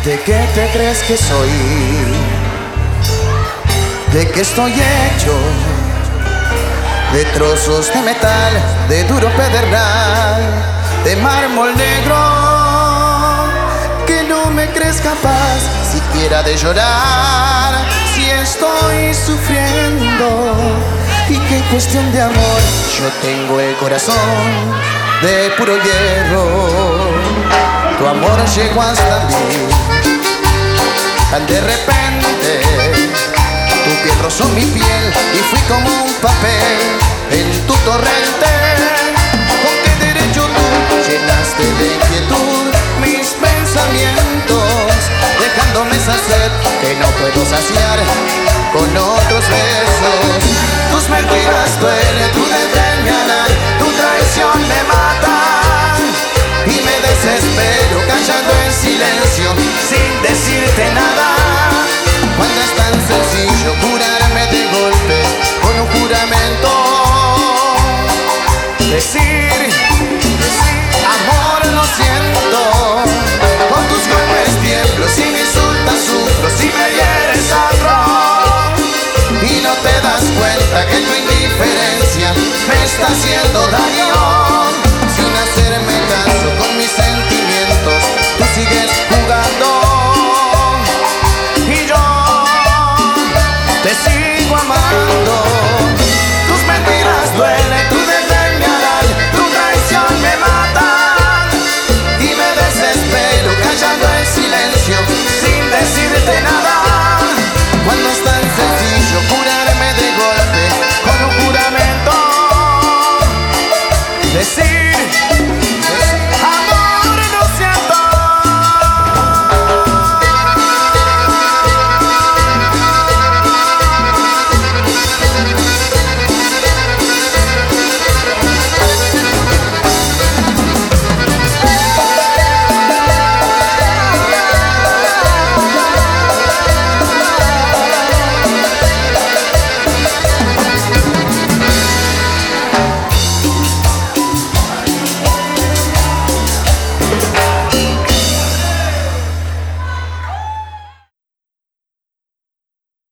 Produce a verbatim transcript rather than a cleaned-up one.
¿De qué te crees que soy? ¿De qué estoy hecho? De trozos de metal, de duro pedernal, de mármol negro. Que no me crees capaz siquiera de llorar si estoy sufriendo. Y que en cuestión de amor yo tengo el corazón de puro hierro. Tu amor llegó hasta mí tan de repente, tu piel rozó mi piel y fui como un papel en tu torrente. ¿Con qué derecho tú llenaste de inquietud mis pensamientos, dejándome esa sed que no puedo saciar con otros besos? Tus mentiras duelen, tu desdén me harán, tu traición me mata y me desespero callando en silencio sin decirte nada. Cuando es tan sencillo curarme de golpe con un juramento, decir, decir amor lo siento. Con tus golpes tiemblo, si me insultas sufro, si me hieres atroz y no te das cuenta que tu indiferencia me está haciendo daño.